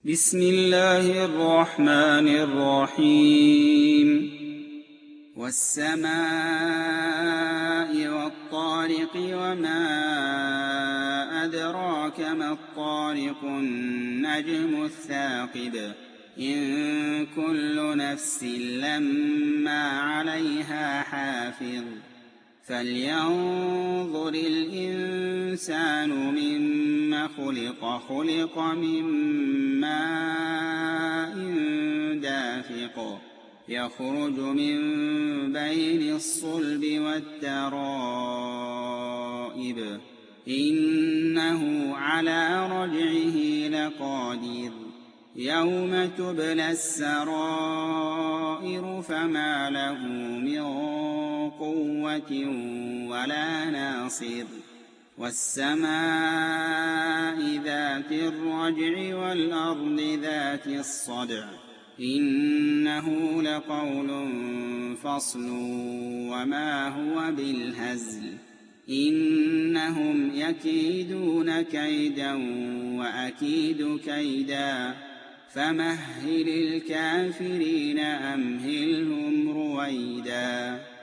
بسم الله الرحمن الرحيم والسماء والطارق وما أدراك ما الطارق النجم الثاقب إن كل نفس لما عليها حافظ فلينظر الإنسان مما خلق من ماء دافق يخرج من بين الصلب والترائب إنه على رجعه لقادر يوم تبلى السرائر فما له من قوة ولا ناصر والسماء ذات الرجع والأرض ذات الصدع إنه لقول فصل وما هو بالهزل إنهم يكيدون كيدا وأكيد كيدا فمهل الكافرين أمهلهم رويدا